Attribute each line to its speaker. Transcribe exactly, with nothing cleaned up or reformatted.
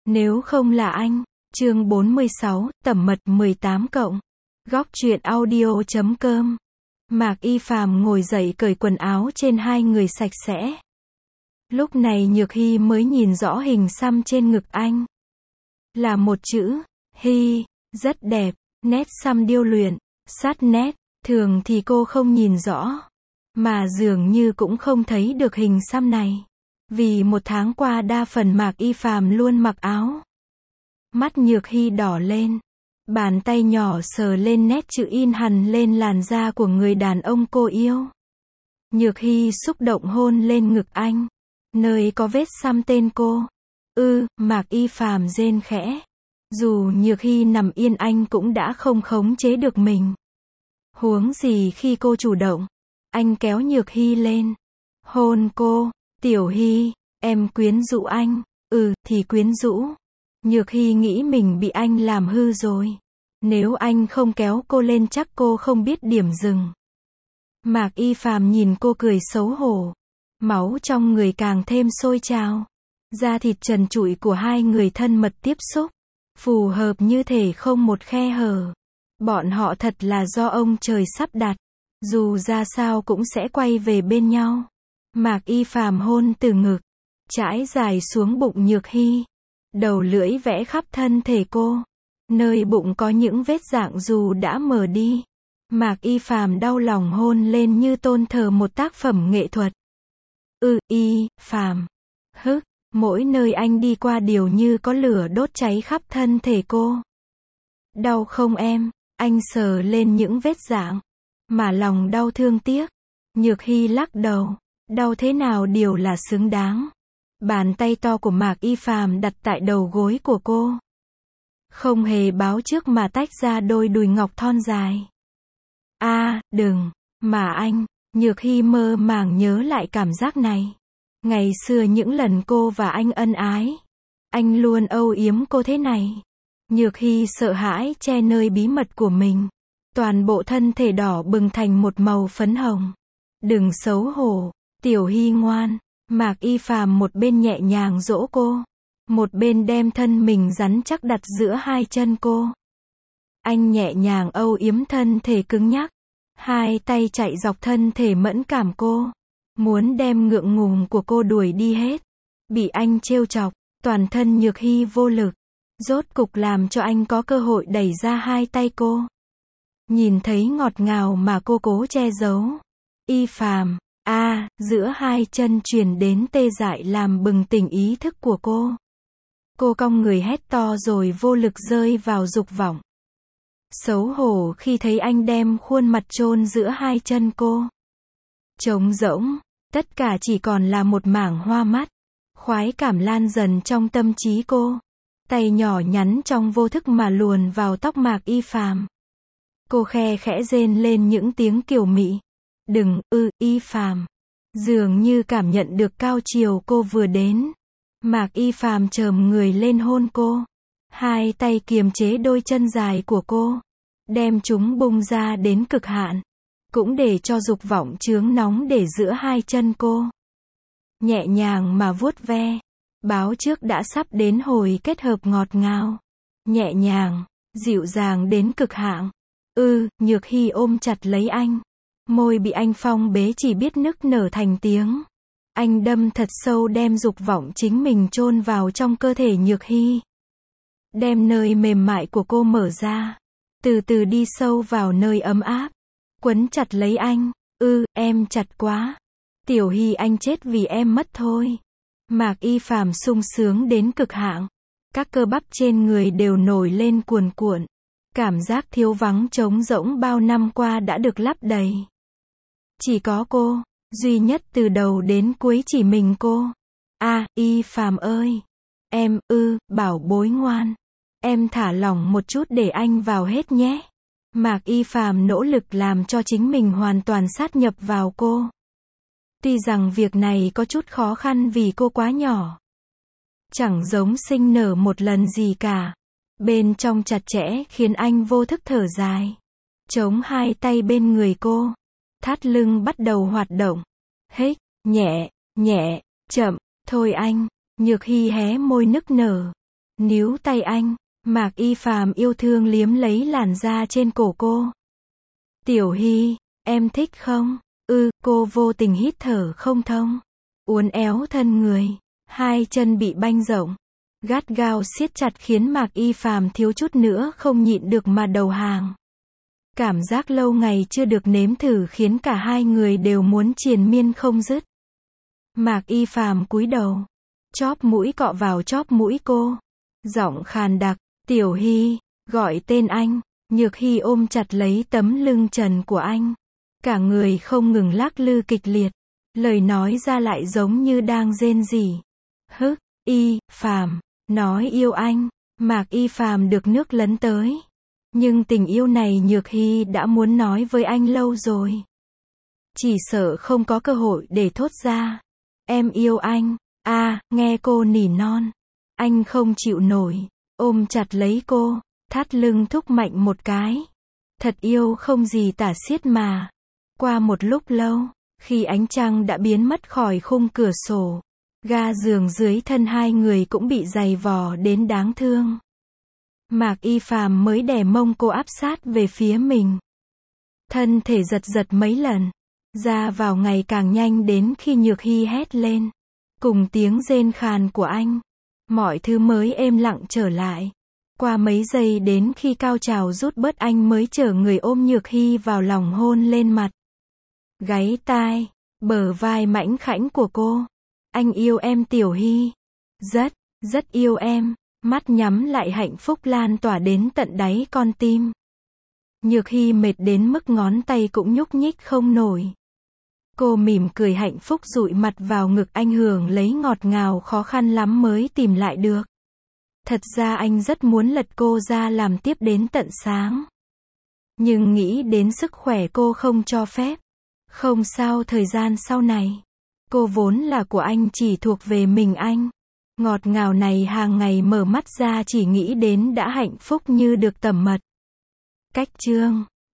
Speaker 1: Nếu không là anh. Chương bốn mươi sáu, tẩm mật mười tám cộng. Góc truyện audio chấm com. Mạc Y Phàm ngồi dậy cởi quần áo trên hai người sạch sẽ. Lúc này Nhược Hy mới nhìn rõ hình xăm trên ngực anh. Là một chữ, Hy, rất đẹp, nét xăm điêu luyện, sát nét, thường thì cô không nhìn rõ. Mà dường như cũng không thấy được hình xăm này. Vì một tháng qua đa phần Mạc Y Phàm luôn mặc áo. Mắt Nhược Hy đỏ lên. Bàn tay nhỏ sờ lên nét chữ in hằn lên làn da của người đàn ông cô yêu. Nhược Hy xúc động hôn lên ngực anh. Nơi có vết xăm tên cô. Ư, ừ, Mạc Y Phàm rên khẽ. Dù Nhược Hy nằm yên anh cũng đã không khống chế được mình. Huống gì khi cô chủ động. Anh kéo Nhược Hy lên. Hôn cô. Tiểu Hy, em quyến rũ anh. Ừ, thì quyến rũ. Nhược Hy nghĩ mình bị anh làm hư rồi. Nếu anh không kéo cô lên chắc cô không biết điểm dừng. Mạc Y Phàm nhìn cô cười xấu hổ. Máu trong người càng thêm sôi trào. Da thịt trần trụi của hai người thân mật tiếp xúc. Phù hợp như thể không một khe hở. Bọn họ thật là do ông trời sắp đặt. Dù ra sao cũng sẽ quay về bên nhau. Mạc Y Phàm hôn từ ngực. Trải dài xuống bụng Nhược Hy. Đầu lưỡi vẽ khắp thân thể cô. Nơi bụng có những vết rạng dù đã mờ đi. Mạc Y Phàm đau lòng hôn lên như tôn thờ một tác phẩm nghệ thuật. Ừ, Y, Phàm. Hức, mỗi nơi anh đi qua đều như có lửa đốt cháy khắp thân thể cô. Đau không em? Anh sờ lên những vết rạng. Mà lòng đau thương tiếc. Nhược Hy lắc đầu. Đau thế nào đều là xứng đáng. Bàn tay to của Mạc Y Phàm đặt tại đầu gối của cô. Không hề báo trước mà tách ra đôi đùi ngọc thon dài. A, à, đừng, mà anh. Nhược Hy mơ màng nhớ lại cảm giác này. Ngày xưa những lần cô và anh ân ái. Anh luôn âu yếm cô thế này. Nhược Hy sợ hãi che nơi bí mật của mình. Toàn bộ thân thể đỏ bừng thành một màu phấn hồng. Đừng xấu hổ, Tiểu Hy ngoan. Mạc Y Phàm một bên nhẹ nhàng dỗ cô. Một bên đem thân mình rắn chắc đặt giữa hai chân cô. Anh nhẹ nhàng âu yếm thân thể cứng nhắc. Hai tay chạy dọc thân thể mẫn cảm cô. Muốn đem ngượng ngùng của cô đuổi đi hết. Bị anh trêu chọc, toàn thân Nhược Hy vô lực. Rốt cục làm cho anh có cơ hội đẩy ra hai tay cô. Nhìn thấy ngọt ngào mà cô cố che giấu. Y Phàm, a, à, giữa hai chân truyền đến tê dại làm bừng tỉnh ý thức của cô. Cô cong người hét to rồi vô lực rơi vào dục vọng. Xấu hổ khi thấy anh đem khuôn mặt chôn giữa hai chân cô. Trống rỗng, tất cả chỉ còn là một mảng hoa mắt. Khoái cảm lan dần trong tâm trí cô. Tay nhỏ nhắn trong vô thức mà luồn vào tóc Mạc Y Phàm. Cô khe khẽ rên lên những tiếng kiều mị. Đừng, ư, Y Phàm. Dường như cảm nhận được cao chiều cô vừa đến. Mạc Y Phàm chồm người lên hôn cô. Hai tay kiềm chế đôi chân dài của cô. Đem chúng bung ra đến cực hạn. Cũng để cho dục vọng chướng nóng để giữa hai chân cô. Nhẹ nhàng mà vuốt ve. Báo trước đã sắp đến hồi kết hợp ngọt ngào. Nhẹ nhàng, dịu dàng đến cực hạn. Ư, ừ, Nhược Hy ôm chặt lấy anh. Môi bị anh phong bế chỉ biết nức nở thành tiếng. Anh đâm thật sâu đem dục vọng chính mình chôn vào trong cơ thể Nhược Hy. Đem nơi mềm mại của cô mở ra. Từ từ đi sâu vào nơi ấm áp. Quấn chặt lấy anh. Ư, ừ, em chặt quá. Tiểu Hy anh chết vì em mất thôi. Mạc Y Phàm sung sướng đến cực hạn. Các cơ bắp trên người đều nổi lên cuồn cuộn. Cảm giác thiếu vắng trống rỗng bao năm qua đã được lấp đầy. Chỉ có cô, duy nhất từ đầu đến cuối chỉ mình cô. A, à, Y Phàm ơi. Em, ư, bảo bối ngoan. Em thả lỏng một chút để anh vào hết nhé. Mạc Y Phàm nỗ lực làm cho chính mình hoàn toàn sát nhập vào cô. Tuy rằng việc này có chút khó khăn vì cô quá nhỏ. Chẳng giống sinh nở một lần gì cả. Bên trong chặt chẽ khiến anh vô thức thở dài. Chống hai tay bên người cô. Thắt lưng bắt đầu hoạt động. Hít, nhẹ, nhẹ, chậm, thôi anh. Nhược Hy hé môi nức nở. níu tay anh. Mạc Y Phàm yêu thương liếm lấy làn da trên cổ cô. Tiểu Hy, em thích không? Ừ, cô vô tình hít thở không thông. Uốn éo thân người, hai chân bị banh rộng, gắt gao siết chặt khiến Mạc Y Phàm thiếu chút nữa không nhịn được mà đầu hàng. Cảm giác lâu ngày chưa được nếm thử khiến cả hai người đều muốn triền miên không dứt. Mạc Y Phàm cúi đầu, chóp mũi cọ vào chóp mũi cô, giọng khàn đặc, Tiểu Hy, gọi tên anh. Nhược Hy ôm chặt lấy tấm lưng trần của anh, cả người không ngừng lắc lư kịch liệt, lời nói ra lại giống như đang rên rỉ. Hức, Y, Phàm, nói yêu anh. Mạc Y Phàm được nước lấn tới. Nhưng tình yêu này Nhược Hy đã muốn nói với anh lâu rồi. Chỉ sợ không có cơ hội để thốt ra. Em yêu anh. A, à, nghe cô nỉ non. Anh không chịu nổi, ôm chặt lấy cô, thắt lưng thúc mạnh một cái. Thật yêu không gì tả xiết mà. Qua một lúc lâu, khi ánh trăng đã biến mất khỏi khung cửa sổ, ga giường dưới thân hai người cũng bị dày vò đến đáng thương. Mạc Y Phàm mới đè mông cô áp sát về phía mình. Thân thể giật giật mấy lần, ra vào ngày càng nhanh đến khi Nhược Hy hét lên. Cùng tiếng rên khàn của anh, mọi thứ mới êm lặng trở lại. Qua mấy giây đến khi cao trào rút bớt anh mới chở người ôm Nhược Hy vào lòng hôn lên mặt, gáy tai, bờ vai mảnh khảnh của cô. Anh yêu em Tiểu Hy. Rất, rất yêu em. Mắt nhắm lại hạnh phúc lan tỏa đến tận đáy con tim. Nhược Hy mệt đến mức ngón tay cũng nhúc nhích không nổi. Cô mỉm cười hạnh phúc dụi mặt vào ngực anh hưởng lấy ngọt ngào khó khăn lắm mới tìm lại được. Thật ra anh rất muốn lật cô ra làm tiếp đến tận sáng. Nhưng nghĩ đến sức khỏe cô không cho phép. Không sao, thời gian sau này, cô vốn là của anh, chỉ thuộc về mình anh. Ngọt ngào này hàng ngày mở mắt ra chỉ nghĩ đến đã hạnh phúc như được tẩm mật. Cách chương